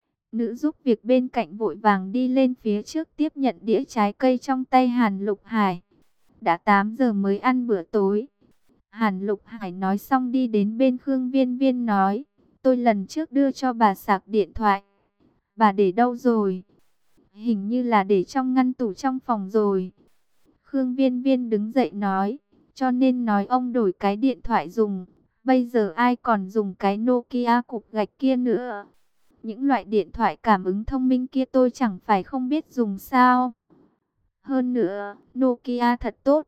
Nữ giúp việc bên cạnh vội vàng đi lên phía trước tiếp nhận đĩa trái cây trong tay Hàn Lục Hải. Đã 8 giờ mới ăn bữa tối. Hàn Lục Hải nói xong đi đến bên Khương Viên Viên nói, tôi lần trước đưa cho bà sạc điện thoại. Bà để đâu rồi? Hình như là để trong ngăn tủ trong phòng rồi. Khương Viên Viên đứng dậy nói, cho nên nói ông đổi cái điện thoại dùng. Bây giờ ai còn dùng cái Nokia cục gạch kia nữa. Những loại điện thoại cảm ứng thông minh kia tôi chẳng phải không biết dùng sao. Hơn nữa, Nokia thật tốt.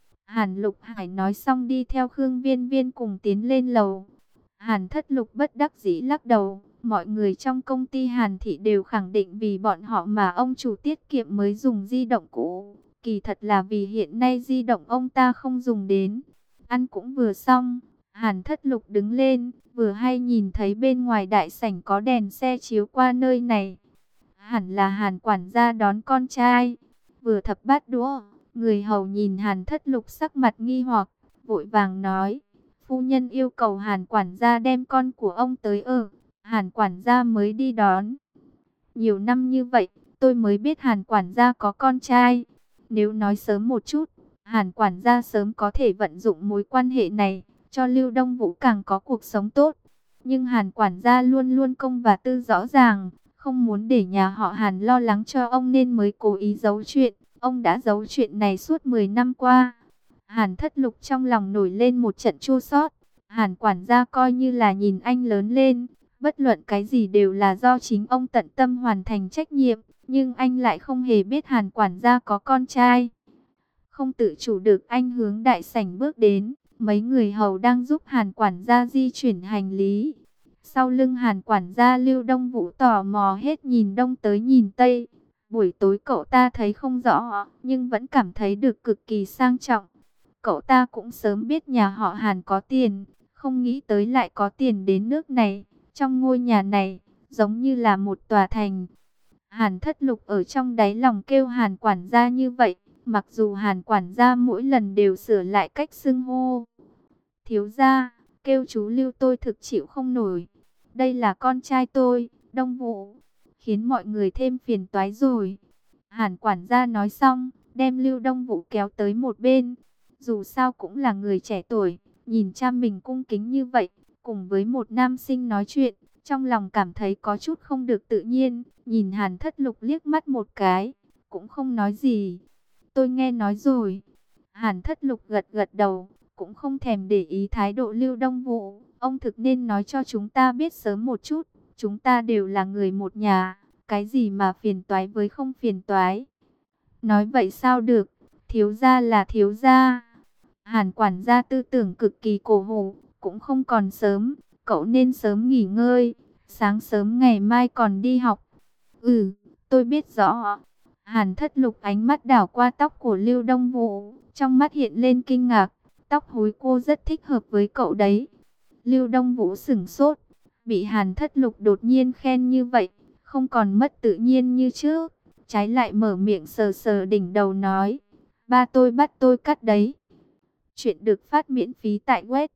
Hàn Lục Hải nói xong đi theo Khương Viên Viên cùng tiến lên lầu. Hàn Thất Lục bất đắc dĩ lắc đầu. Mọi người trong công ty Hàn Thị đều khẳng định vì bọn họ mà ông chủ tiết kiệm mới dùng di động cũ. Kỳ thật là vì hiện nay di động ông ta không dùng đến. Ăn cũng vừa xong, Hàn Thất Lục đứng lên, vừa hay nhìn thấy bên ngoài đại sảnh có đèn xe chiếu qua nơi này. Hẳn là Hàn quản gia đón con trai. Vừa thập bát đũa, người hầu nhìn Hàn Thất Lục sắc mặt nghi hoặc, vội vàng nói, phu nhân yêu cầu Hàn quản gia đem con của ông tới ở. Hàn quản gia mới đi đón. Nhiều năm như vậy, tôi mới biết Hàn quản gia có con trai. Nếu nói sớm một chút, Hàn quản gia sớm có thể vận dụng mối quan hệ này, cho Lưu Đông Vũ càng có cuộc sống tốt. Nhưng Hàn quản gia luôn luôn công và tư rõ ràng, không muốn để nhà họ Hàn lo lắng cho ông nên mới cố ý giấu chuyện. Ông đã giấu chuyện này suốt 10 năm qua. Hàn Thất Lục trong lòng nổi lên một trận chua xót. Hàn quản gia coi như là nhìn anh lớn lên, bất luận cái gì đều là do chính ông tận tâm hoàn thành trách nhiệm, nhưng anh lại không hề biết Hàn quản gia có con trai. Không tự chủ được anh hướng đại sảnh bước đến, mấy người hầu đang giúp Hàn quản gia di chuyển hành lý. Sau lưng Hàn quản gia Lưu Đông Vũ tò mò hết nhìn đông tới nhìn tây. Buổi tối cậu ta thấy không rõ, nhưng vẫn cảm thấy được cực kỳ sang trọng. Cậu ta cũng sớm biết nhà họ Hàn có tiền, không nghĩ tới lại có tiền đến nước này. Trong ngôi nhà này, giống như là một tòa thành. Hàn Thất Lục ở trong đáy lòng kêu Hàn quản gia như vậy, mặc dù Hàn quản gia mỗi lần đều sửa lại cách xưng hô. Thiếu gia, kêu chú Lưu tôi thực chịu không nổi. Đây là con trai tôi, Đông Vũ, khiến mọi người thêm phiền toái rồi. Hàn quản gia nói xong, đem Lưu Đông Vũ kéo tới một bên. Dù sao cũng là người trẻ tuổi, nhìn cha mình cung kính như vậy, cùng với một nam sinh nói chuyện, trong lòng cảm thấy có chút không được tự nhiên. Nhìn Hàn Thất Lục liếc mắt một cái, cũng không nói gì. Tôi nghe nói rồi. Hàn Thất Lục gật gật đầu, cũng không thèm để ý thái độ Lưu Đông Vũ. Ông thực nên nói cho chúng ta biết sớm một chút. Chúng ta đều là người một nhà, cái gì mà phiền toái với không phiền toái. Nói vậy sao được, thiếu gia là thiếu gia. Hàn quản gia tư tưởng cực kỳ cổ hủ, cũng không còn sớm, cậu nên sớm nghỉ ngơi, sáng sớm ngày mai còn đi học. Ừ, tôi biết rõ. Hàn Thất Lục ánh mắt đảo qua tóc của Lưu Đông Vũ, trong mắt hiện lên kinh ngạc, tóc húi cô rất thích hợp với cậu đấy. Lưu Đông Vũ sửng sốt, bị Hàn Thất Lục đột nhiên khen như vậy, không còn mất tự nhiên như trước, trái lại mở miệng sờ sờ đỉnh đầu nói, ba tôi bắt tôi cắt đấy. Chuyện được phát miễn phí tại web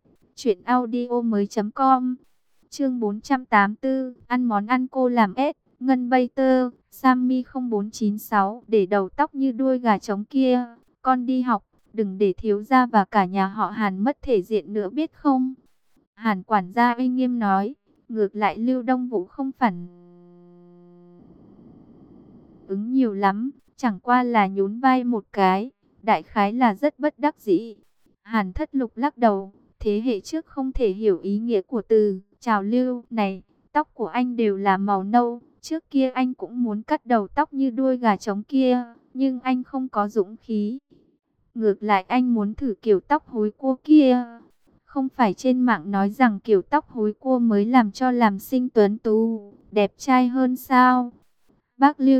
truyệnaudiomoi.com. Chương 484, ăn món ăn cô làm ếch, ngân bay tơ, Sammy 0496, để đầu tóc như đuôi gà trống kia, con đi học, đừng để thiếu gia và cả nhà họ Hàn mất thể diện nữa biết không? Hàn quản gia uy nghiêm nói, ngược lại Lưu Đông Vũ không phản ứng nhiều lắm, chẳng qua là nhún vai một cái, đại khái là rất bất đắc dĩ. Hàn Thất Lục lắc đầu, thế hệ trước không thể hiểu ý nghĩa của từ trào lưu này, tóc của anh đều là màu nâu, trước kia anh cũng muốn cắt đầu tóc như đuôi gà trống kia, nhưng anh không có dũng khí. Ngược lại anh muốn thử kiểu tóc húi cua kia. Không phải trên mạng nói rằng kiểu tóc húi cua mới làm cho làm sinh tuấn tú, đẹp trai hơn sao? Bác Lưu,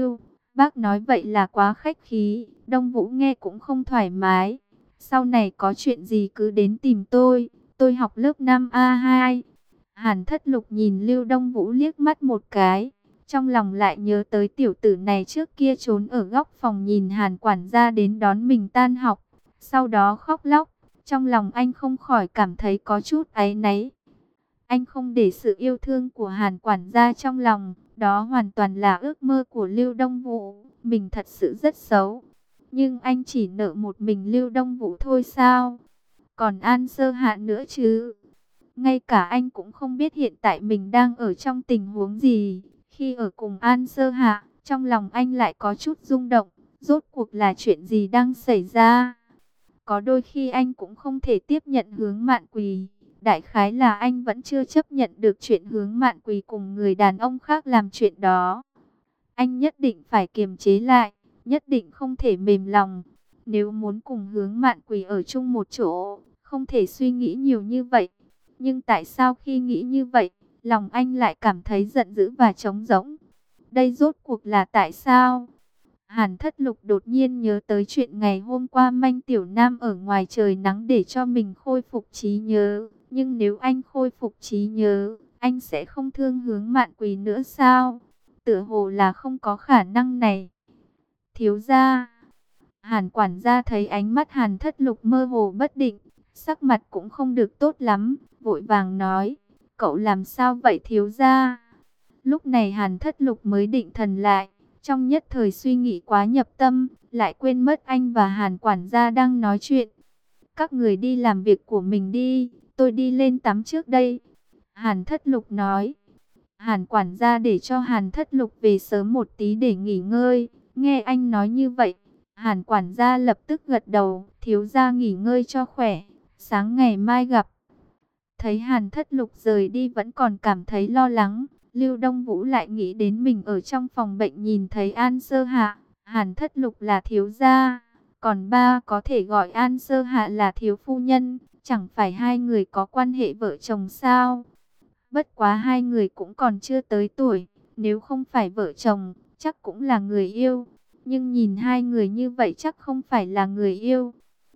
Bác nói vậy là quá khách khí, Đông Vũ nghe cũng không thoải mái. Sau này có chuyện gì cứ đến tìm tôi học lớp 5A2. Hàn Thất Lục nhìn Lưu Đông Vũ liếc mắt một cái, trong lòng lại nhớ tới tiểu tử này trước kia trốn ở góc phòng nhìn Hàn quản gia đến đón mình tan học, sau đó khóc lóc. Trong lòng anh không khỏi cảm thấy có chút áy náy. Anh không để sự yêu thương của Hàn quản gia trong lòng, đó hoàn toàn là ước mơ của Lưu Đông Vũ. Mình thật sự rất xấu, nhưng anh chỉ nợ một mình Lưu Đông Vũ thôi sao? Còn An Sơ Hạ nữa chứ? Ngay cả anh cũng không biết hiện tại mình đang ở trong tình huống gì. Khi ở cùng An Sơ Hạ, trong lòng anh lại có chút rung động. Rốt cuộc là chuyện gì đang xảy ra? Có đôi khi anh cũng không thể tiếp nhận Hướng Mạn Quỳ. Đại khái là anh vẫn chưa chấp nhận được chuyện Hướng Mạn Quỳ cùng người đàn ông khác làm chuyện đó. Anh nhất định phải kiềm chế lại, nhất định không thể mềm lòng. Nếu muốn cùng Hướng Mạn Quỳ ở chung một chỗ, không thể suy nghĩ nhiều như vậy. Nhưng tại sao khi nghĩ như vậy, lòng anh lại cảm thấy giận dữ và trống rỗng? Đây rốt cuộc là tại sao? Hàn Thất Lục đột nhiên nhớ tới chuyện ngày hôm qua Manh Tiểu Nam ở ngoài trời nắng để cho mình khôi phục trí nhớ. Nhưng nếu anh khôi phục trí nhớ, anh sẽ không thương Hướng Mạn Quỳ nữa sao? Tựa hồ là không có khả năng này. Thiếu gia. Hàn quản gia thấy ánh mắt Hàn Thất Lục mơ hồ bất định, sắc mặt cũng không được tốt lắm, vội vàng nói, cậu làm sao vậy thiếu gia? Lúc này Hàn Thất Lục mới định thần lại, trong nhất thời suy nghĩ quá nhập tâm, lại quên mất anh và Hàn quản gia đang nói chuyện. Các người đi làm việc của mình đi, tôi đi lên tắm trước đây. Hàn Thất Lục nói. Hàn quản gia để cho Hàn Thất Lục về sớm một tí để nghỉ ngơi. Nghe anh nói như vậy, Hàn quản gia lập tức gật đầu, thiếu gia nghỉ ngơi cho khỏe, sáng ngày mai gặp. Thấy Hàn Thất Lục rời đi vẫn còn cảm thấy lo lắng, Lưu Đông Vũ lại nghĩ đến mình ở trong phòng bệnh nhìn thấy An Sơ Hạ, Hàn Thất Lục là thiếu gia, còn ba có thể gọi An Sơ Hạ là thiếu phu nhân, chẳng phải hai người có quan hệ vợ chồng sao? Bất quá hai người cũng còn chưa tới tuổi, nếu không phải vợ chồng, chắc cũng là người yêu. Nhưng nhìn hai người như vậy chắc không phải là người yêu.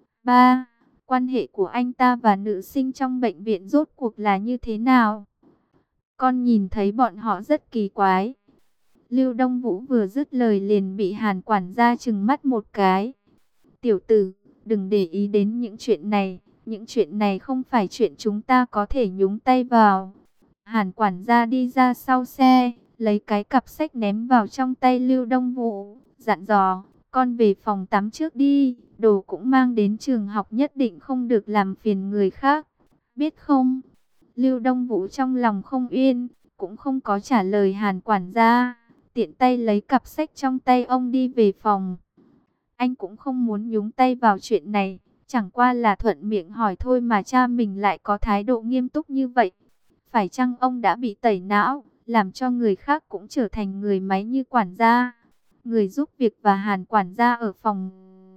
Ba, quan hệ của anh ta và nữ sinh trong bệnh viện rốt cuộc là như thế nào? Con nhìn thấy bọn họ rất kỳ quái. Lưu Đông Vũ vừa dứt lời liền bị Hàn quản gia trừng mắt một cái. Tiểu tử, đừng để ý đến những chuyện này. Những chuyện này không phải chuyện chúng ta có thể nhúng tay vào. Hàn quản gia đi ra sau xe, lấy cái cặp sách ném vào trong tay Lưu Đông Vũ, dặn dò, con về phòng tắm trước đi, đồ cũng mang đến trường học nhất định không được làm phiền người khác, biết không? Lưu Đông Vũ trong lòng không yên, cũng không có trả lời Hàn quản gia, tiện tay lấy cặp sách trong tay ông đi về phòng. Anh cũng không muốn nhúng tay vào chuyện này, chẳng qua là thuận miệng hỏi thôi mà cha mình lại có thái độ nghiêm túc như vậy. Phải chăng ông đã bị tẩy não, làm cho người khác cũng trở thành người máy như quản gia? Người giúp việc và Hàn quản gia ở phòng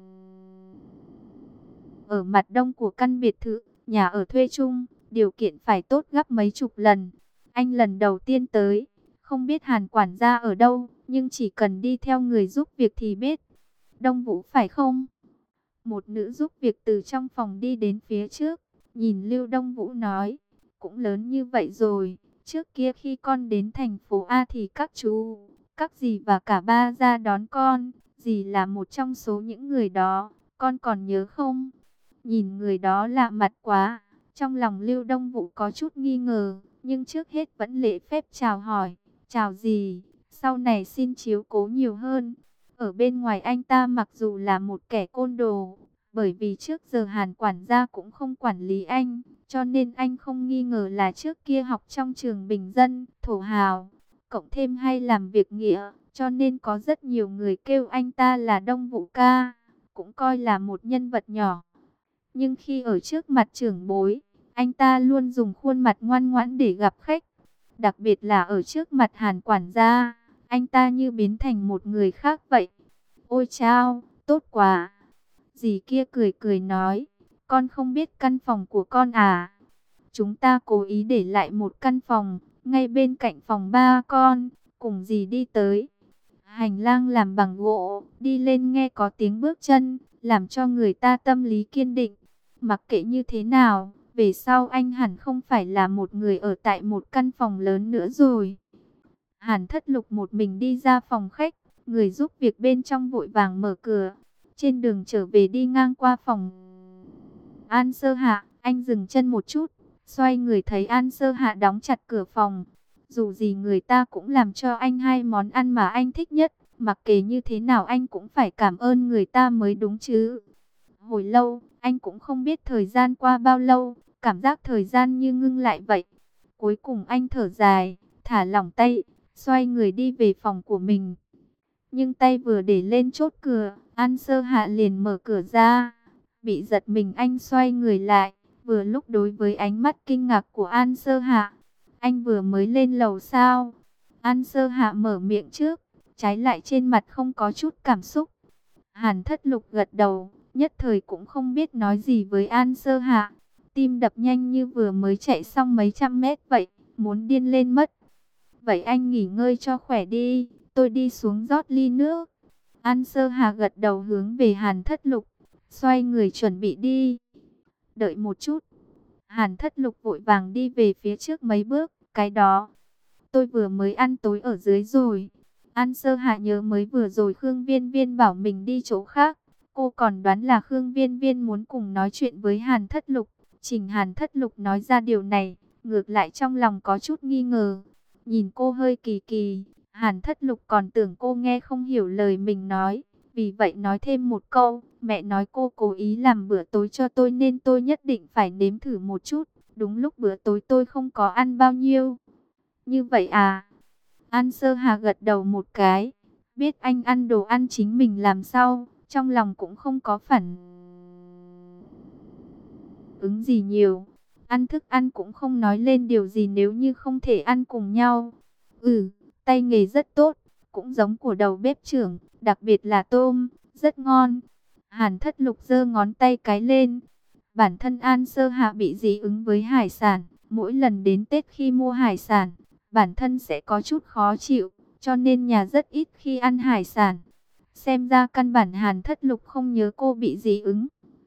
ở mặt đông của căn biệt thự, nhà ở thuê chung, điều kiện phải tốt gấp mấy chục lần. Anh lần đầu tiên tới, không biết Hàn quản gia ở đâu, nhưng chỉ cần đi theo người giúp việc thì biết. Đông Vũ phải không? Một nữ giúp việc từ trong phòng đi đến phía trước, nhìn Lưu Đông Vũ nói, cũng lớn như vậy rồi, trước kia khi con đến thành phố A thì các chú, các dì và cả ba ra đón con, dì là một trong số những người đó, con còn nhớ không? Nhìn người đó lạ mặt quá, trong lòng Lưu Đông Vũ có chút nghi ngờ, nhưng trước hết vẫn lễ phép chào hỏi, chào dì, sau này xin chiếu cố nhiều hơn. Ở bên ngoài anh ta mặc dù là một kẻ côn đồ, bởi vì trước giờ Hàn quản gia cũng không quản lý anh, cho nên anh không nghi ngờ là trước kia học trong trường bình dân, thổ hào, cộng thêm hay làm việc nghĩa, cho nên có rất nhiều người kêu anh ta là Đông Vũ ca, cũng coi là một nhân vật nhỏ. Nhưng khi ở trước mặt trưởng bối, anh ta luôn dùng khuôn mặt ngoan ngoãn để gặp khách, đặc biệt là ở trước mặt Hàn quản gia, anh ta như biến thành một người khác vậy. Ôi chao, tốt quá. Dì kia cười cười nói, con không biết căn phòng của con à? Chúng ta cố ý để lại một căn phòng, ngay bên cạnh phòng ba con, cùng dì đi tới. Hành lang làm bằng gỗ, đi lên nghe có tiếng bước chân, làm cho người ta tâm lý kiên định. Mặc kệ như thế nào, về sau anh hẳn không phải là một người ở tại một căn phòng lớn nữa rồi. Hàn Thất Lục một mình đi ra phòng khách, người giúp việc bên trong vội vàng mở cửa. Trên đường trở về đi ngang qua phòng An Sơ Hạ, anh dừng chân một chút, xoay người thấy An Sơ Hạ đóng chặt cửa phòng. Dù gì người ta cũng làm cho anh hai món ăn mà anh thích nhất, mặc kệ như thế nào anh cũng phải cảm ơn người ta mới đúng chứ. Hồi lâu, anh cũng không biết thời gian qua bao lâu, cảm giác thời gian như ngưng lại vậy. Cuối cùng anh thở dài, thả lỏng tay, xoay người đi về phòng của mình. Nhưng tay vừa để lên chốt cửa, An Sơ Hạ liền mở cửa ra. Bị giật mình anh xoay người lại, vừa lúc đối với ánh mắt kinh ngạc của An Sơ Hạ. Anh vừa mới lên lầu sao? An Sơ Hạ mở miệng trước, trái lại trên mặt không có chút cảm xúc. Hàn Thất Lục gật đầu, nhất thời cũng không biết nói gì với An Sơ Hạ. Tim đập nhanh như vừa mới chạy xong mấy trăm mét vậy, muốn điên lên mất. Vậy anh nghỉ ngơi cho khỏe đi, tôi đi xuống rót ly nước. An Sơ Hạ gật đầu hướng về Hàn Thất Lục, xoay người chuẩn bị đi. Đợi một chút. Hàn Thất Lục vội vàng đi về phía trước mấy bước, cái đó. Tôi vừa mới ăn tối ở dưới rồi. An Sơ Hạ nhớ mới vừa rồi Khương Viên Viên bảo mình đi chỗ khác. Cô còn đoán là Khương Viên Viên muốn cùng nói chuyện với Hàn Thất Lục. Trình Hàn Thất Lục nói ra điều này, ngược lại trong lòng có chút nghi ngờ. Nhìn cô hơi kỳ kỳ, Hàn Thất Lục còn tưởng cô nghe không hiểu lời mình nói. Vì vậy nói thêm một câu, mẹ nói cô cố ý làm bữa tối cho tôi nên tôi nhất định phải nếm thử một chút. Đúng lúc bữa tối tôi không có ăn bao nhiêu. Như vậy à? An Sơ Hà gật đầu một cái. Biết anh ăn đồ ăn chính mình làm sao, trong lòng cũng không có phản ứng gì nhiều. Ăn thức ăn cũng không nói lên điều gì nếu như không thể ăn cùng nhau. Tay nghề rất tốt, cũng giống của đầu bếp trưởng, đặc biệt là tôm, rất ngon. Hàn Thất Lục giơ ngón tay cái lên. Bản thân An Sơ Hạ bị dị ứng với hải sản, mỗi lần đến Tết khi mua hải sản, bản thân sẽ có chút khó chịu, cho nên nhà rất ít khi ăn hải sản. Xem ra căn bản Hàn Thất Lục không nhớ cô bị dị ứng.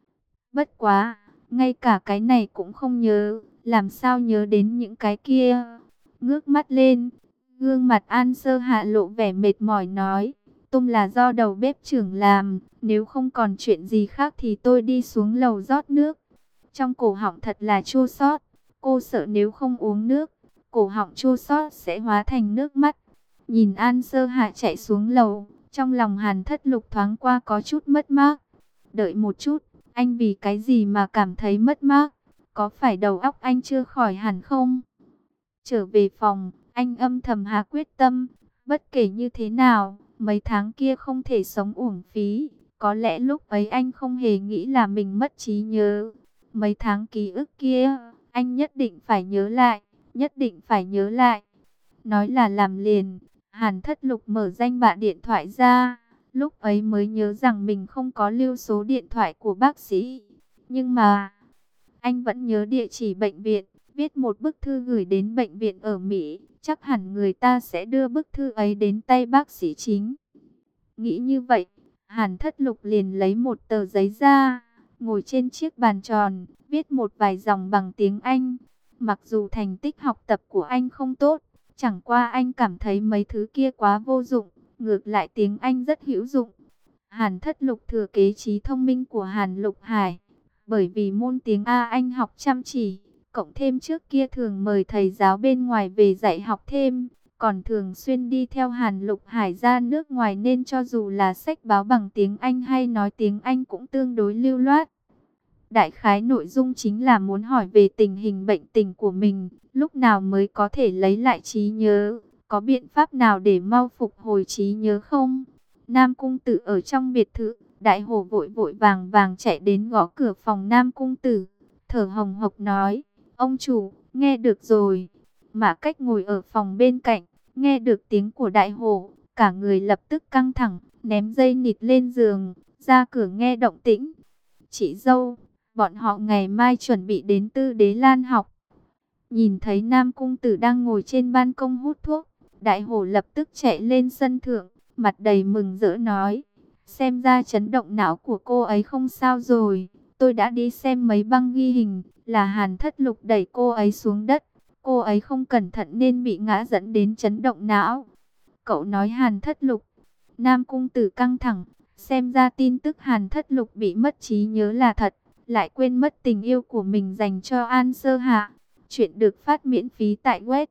Bất quá, ngay cả cái này cũng không nhớ, làm sao nhớ đến những cái kia. Ngước mắt lên, gương mặt An Sơ Hạ lộ vẻ mệt mỏi nói, tôm là do đầu bếp trưởng làm, nếu không còn chuyện gì khác thì tôi đi xuống lầu rót nước. Trong cổ họng thật là chua xót, cô sợ nếu không uống nước, cổ họng chua xót sẽ hóa thành nước mắt. Nhìn An Sơ Hạ chạy xuống lầu, trong lòng Hàn Thất Lục thoáng qua có chút mất mát. Đợi một chút, anh vì cái gì mà cảm thấy mất mát? Có phải đầu óc anh chưa khỏi hẳn không? Trở về phòng, anh âm thầm hạ quyết tâm, bất kể như thế nào, mấy tháng kia không thể sống uổng phí. Có lẽ lúc ấy anh không hề nghĩ là mình mất trí nhớ. Mấy tháng ký ức kia, anh nhất định phải nhớ lại, nhất định phải nhớ lại. Nói là làm liền, Hàn Thất Lục mở danh bạ điện thoại ra, lúc ấy mới nhớ rằng mình không có lưu số điện thoại của bác sĩ. Nhưng mà, anh vẫn nhớ địa chỉ bệnh viện, viết một bức thư gửi đến bệnh viện ở Mỹ, chắc hẳn người ta sẽ đưa bức thư ấy đến tay bác sĩ chính. Nghĩ như vậy, Hàn Thất Lục liền lấy một tờ giấy ra, ngồi trên chiếc bàn tròn, viết một vài dòng bằng tiếng Anh. Mặc dù thành tích học tập của anh không tốt, chẳng qua anh cảm thấy mấy thứ kia quá vô dụng, ngược lại tiếng Anh rất hữu dụng. Hàn Thất Lục thừa kế trí thông minh của Hàn Lục Hải, bởi vì môn tiếng Anh học chăm chỉ, cộng thêm trước kia thường mời thầy giáo bên ngoài về dạy học thêm, còn thường xuyên đi theo Hàn Lục Hải ra nước ngoài nên cho dù là sách báo bằng tiếng Anh hay nói tiếng Anh cũng tương đối lưu loát. Đại khái nội dung chính là muốn hỏi về tình hình bệnh tình của mình, lúc nào mới có thể lấy lại trí nhớ, có biện pháp nào để mau phục hồi trí nhớ không? Nam Cung Tử ở trong biệt thự, Đại Hổ vội vội vàng vàng chạy đến gõ cửa phòng Nam Cung Tử, thở hồng hộc nói, ông chủ, nghe được rồi. Mã Cách ngồi ở phòng bên cạnh, nghe được tiếng của Đại Hổ, cả người lập tức căng thẳng, ném dây nịt lên giường, ra cửa nghe động tĩnh. Chị dâu, bọn họ ngày mai chuẩn bị đến Tư Đế Lan học. Nhìn thấy Nam Cung Tử đang ngồi trên ban công hút thuốc, Đại Hổ lập tức chạy lên sân thượng, mặt đầy mừng rỡ nói, xem ra chấn động não của cô ấy không sao rồi. Tôi đã đi xem mấy băng ghi hình, là Hàn Thất Lục đẩy cô ấy xuống đất. Cô ấy không cẩn thận nên bị ngã dẫn đến chấn động não. Cậu nói Hàn Thất Lục. Nam Cung Tử căng thẳng, xem ra tin tức Hàn Thất Lục bị mất trí nhớ là thật, lại quên mất tình yêu của mình dành cho An Sơ Hạ. Chuyện được phát miễn phí tại web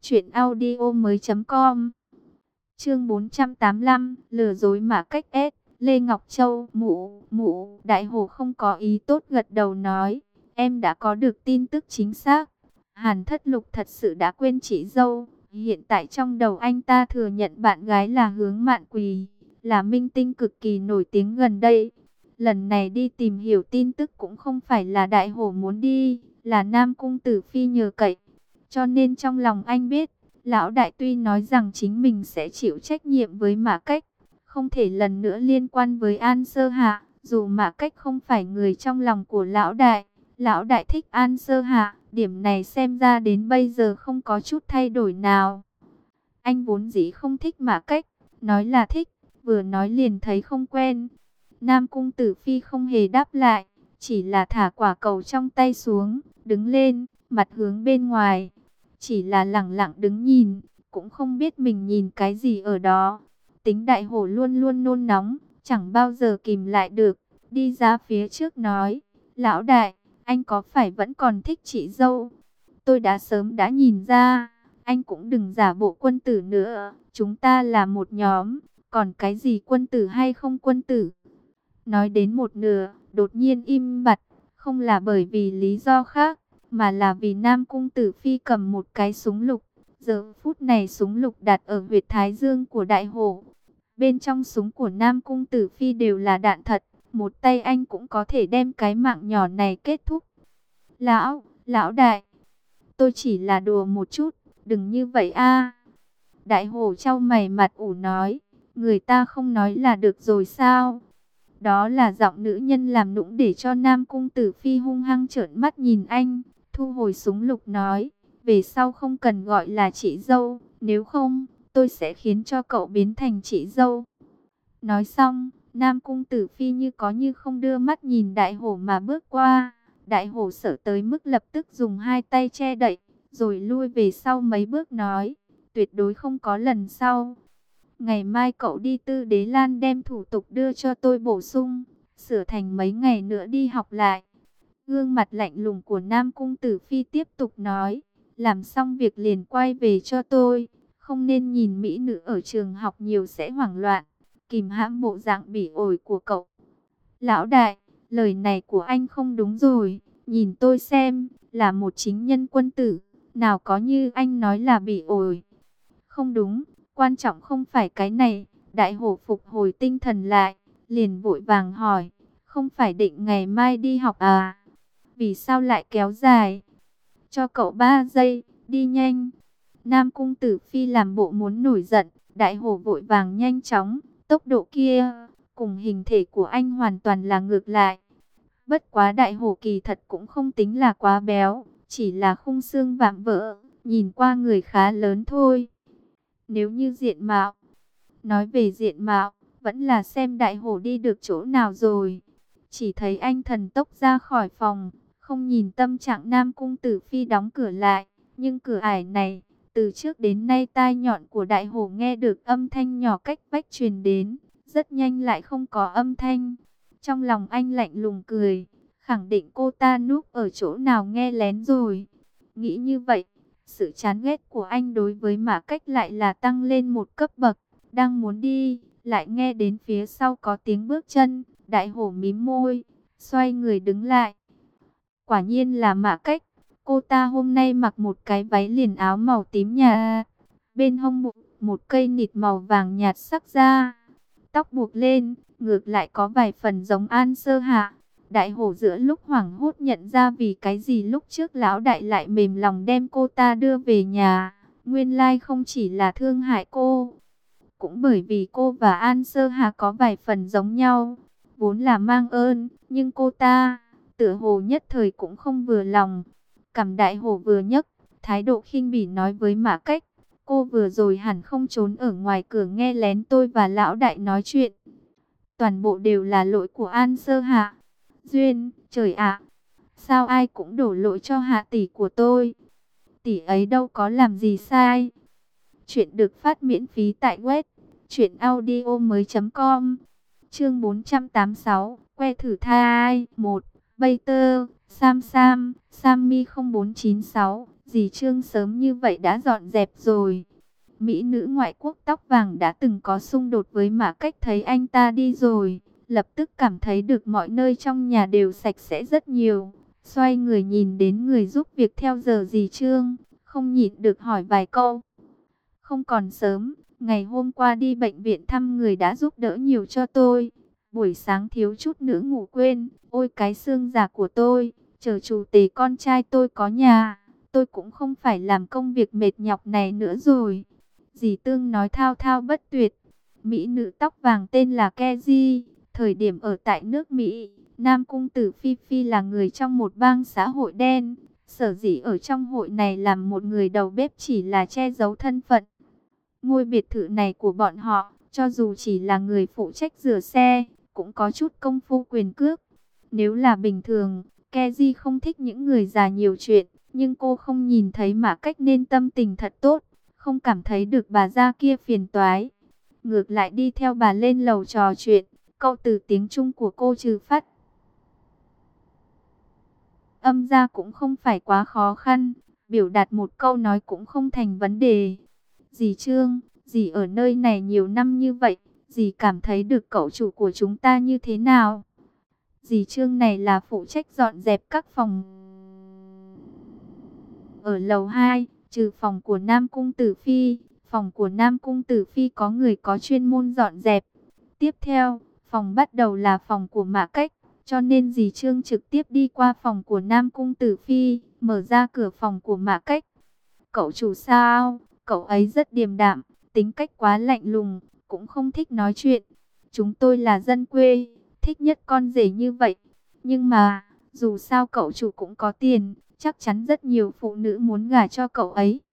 truyệnaudiomoi.com. Chương 485, lừa dối mà cách ép. Lê Ngọc Châu, mụ, Đại Hổ không có ý tốt gật đầu nói, em đã có được tin tức chính xác. Hàn Thất Lục thật sự đã quên chị dâu. Hiện tại trong đầu anh ta thừa nhận bạn gái là Hướng Mạn Quỳ, là minh tinh cực kỳ nổi tiếng gần đây. Lần này đi tìm hiểu tin tức cũng không phải là Đại Hổ muốn đi, là Nam Cung Tử Phi nhờ cậy. Cho nên trong lòng anh biết, Lão Đại tuy nói rằng chính mình sẽ chịu trách nhiệm với Mã Cách, không thể lần nữa liên quan với An Sơ Hạ, dù Mã Cách không phải người trong lòng của Lão Đại. Lão Đại thích An Sơ Hạ, điểm này xem ra đến bây giờ không có chút thay đổi nào. Anh vốn dĩ không thích Mã Cách, nói là thích, vừa nói liền thấy không quen. Nam Cung Tử Phi không hề đáp lại, chỉ là thả quả cầu trong tay xuống, đứng lên, mặt hướng bên ngoài. Chỉ là lẳng lặng đứng nhìn, cũng không biết mình nhìn cái gì ở đó. Tính Đại Hổ luôn luôn nôn nóng, chẳng bao giờ kìm lại được, đi ra phía trước nói, Lão Đại, anh có phải vẫn còn thích chị dâu? Tôi đã sớm đã nhìn ra, anh cũng đừng giả bộ quân tử nữa, chúng ta là một nhóm, còn cái gì quân tử hay không quân tử? Nói đến một nửa, đột nhiên im bặt, không là bởi vì lý do khác, mà là vì Nam Cung Tử Phi cầm một cái súng lục. Giờ phút này súng lục đặt ở huyệt thái dương của Đại Hổ. Bên trong súng của Nam Cung Tử Phi đều là đạn thật, một tay anh cũng có thể đem cái mạng nhỏ này kết thúc. Lão Đại, tôi chỉ là đùa một chút, đừng như vậy a. Đại Hổ chau mày mặt ủ nói, người ta không nói là được rồi sao? Đó là giọng nữ nhân làm nũng để cho Nam Cung Tử Phi hung hăng trợn mắt nhìn anh, thu hồi súng lục nói, về sau không cần gọi là chị dâu, nếu không, tôi sẽ khiến cho cậu biến thành chị dâu. Nói xong, Nam Cung Tử Phi như có như không đưa mắt nhìn Đại Hổ mà bước qua. Đại Hổ sợ tới mức lập tức dùng hai tay che đậy, rồi lui về sau mấy bước nói, tuyệt đối không có lần sau. Ngày mai cậu đi Tư Đế Lan đem thủ tục đưa cho tôi bổ sung, sửa thành mấy ngày nữa đi học lại. Gương mặt lạnh lùng của Nam Cung Tử Phi tiếp tục nói, làm xong việc liền quay về cho tôi, không nên nhìn mỹ nữ ở trường học nhiều sẽ hoảng loạn, kìm hãm bộ dạng bỉ ổi của cậu. Lão Đại, lời này của anh không đúng rồi, nhìn tôi xem, là một chính nhân quân tử, nào có như anh nói là bỉ ổi. Không đúng, quan trọng không phải cái này. Đại Hổ phục hồi tinh thần lại, liền vội vàng hỏi, không phải định ngày mai đi học à? Vì sao lại kéo dài? Cho cậu 3 giây, đi nhanh. Nam Cung Tử Phi làm bộ muốn nổi giận, Đại Hổ vội vàng nhanh chóng, tốc độ kia, cùng hình thể của anh hoàn toàn là ngược lại. Bất quá Đại Hổ kỳ thật cũng không tính là quá béo, chỉ là khung xương vạm vỡ, nhìn qua người khá lớn thôi. Nếu như diện mạo, nói về diện mạo, vẫn là xem Đại Hổ đi được chỗ nào rồi. Chỉ thấy anh thần tốc ra khỏi phòng, không nhìn tâm trạng Nam Cung Tử Phi đóng cửa lại. Nhưng cửa ải này, từ trước đến nay tai nhọn của Đại Hổ nghe được âm thanh nhỏ cách vách truyền đến, rất nhanh lại không có âm thanh. Trong lòng anh lạnh lùng cười, khẳng định cô ta núp ở chỗ nào nghe lén rồi. Nghĩ như vậy, sự chán ghét của anh đối với Mã Cách lại là tăng lên một cấp bậc. Đang muốn đi, lại nghe đến phía sau có tiếng bước chân. Đại Hổ mím môi, xoay người đứng lại. Quả nhiên là Mã Cách. Cô ta hôm nay mặc một cái váy liền áo màu tím nhạt, bên hông buộc một cây nịt màu vàng nhạt sắc da. Tóc buộc lên, ngược lại có vài phần giống An Sơ Hạ. Đại Hổ giữa lúc hoảng hốt nhận ra vì cái gì lúc trước Lão Đại lại mềm lòng đem cô ta đưa về nhà. Nguyên lai không chỉ là thương hại cô, cũng bởi vì cô và An Sơ Hạ có vài phần giống nhau, vốn là mang ơn, nhưng cô ta tựa hồ nhất thời cũng không vừa lòng. Cằm Đại Hổ vừa nhấc, thái độ khinh bỉ nói với Mã Cách, Cô vừa rồi hẳn không trốn ở ngoài cửa nghe lén tôi và lão đại nói chuyện. Toàn bộ đều là lỗi của An Sơ Hạ. Duyên, trời ạ, sao ai cũng đổ lỗi cho Hạ tỷ của tôi. Tỷ ấy đâu có làm gì sai. Chuyện được phát miễn phí tại web truyệnaudiomoi.com. Chương 486, que thử thai 1. Bater, Sam, Sammy 0496, dì Trương sớm như vậy đã dọn dẹp rồi. Mỹ nữ ngoại quốc tóc vàng đã từng có xung đột với Mã Cách, thấy anh ta đi rồi, lập tức cảm thấy được mọi nơi trong nhà đều sạch sẽ rất nhiều. Xoay người nhìn đến người giúp việc theo giờ dì Trương, không nhịn được hỏi vài câu. Không còn sớm, ngày hôm qua đi bệnh viện thăm người đã giúp đỡ nhiều cho tôi. Buổi sáng thiếu chút nữa ngủ quên, ôi cái xương già của tôi, chờ chủ tể con trai tôi có nhà, tôi cũng không phải làm công việc mệt nhọc này nữa rồi. Dì Tương nói thao thao bất tuyệt. Mỹ nữ tóc vàng tên là Keji, thời điểm ở tại nước Mỹ, Nam Cung Tử Phi Phi là người trong một bang xã hội đen. Sở dĩ ở trong hội này làm một người đầu bếp chỉ là che giấu thân phận. Ngôi biệt thự này của bọn họ, cho dù chỉ là người phụ trách rửa xe, cũng có chút công phu quyền cước. Nếu là bình thường, Keji không thích những người già nhiều chuyện, nhưng cô không nhìn thấy Mã Cách nên tâm tình thật tốt, không cảm thấy được bà già kia phiền toái. Ngược lại đi theo bà lên lầu trò chuyện, câu từ tiếng Trung của cô trừ phát âm ra cũng không phải quá khó khăn, biểu đạt một câu nói cũng không thành vấn đề. Dì Trương, dì ở nơi này nhiều năm như vậy, dì cảm thấy được cậu chủ của chúng ta như thế nào? Dì Trương này là phụ trách dọn dẹp các phòng ở lầu 2, trừ phòng của Nam Cung Tử Phi. Phòng của Nam Cung Tử Phi có người có chuyên môn dọn dẹp. Tiếp theo, phòng bắt đầu là phòng của Mã Cách, cho nên dì Trương trực tiếp đi qua phòng của Nam Cung Tử Phi, mở ra cửa phòng của Mã Cách. Cậu chủ sao? Cậu ấy rất điềm đạm, tính cách quá lạnh lùng, cũng không thích nói chuyện. Chúng tôi là dân quê, thích nhất con rể như vậy. Nhưng mà, dù sao cậu chủ cũng có tiền, chắc chắn rất nhiều phụ nữ muốn gả cho cậu ấy.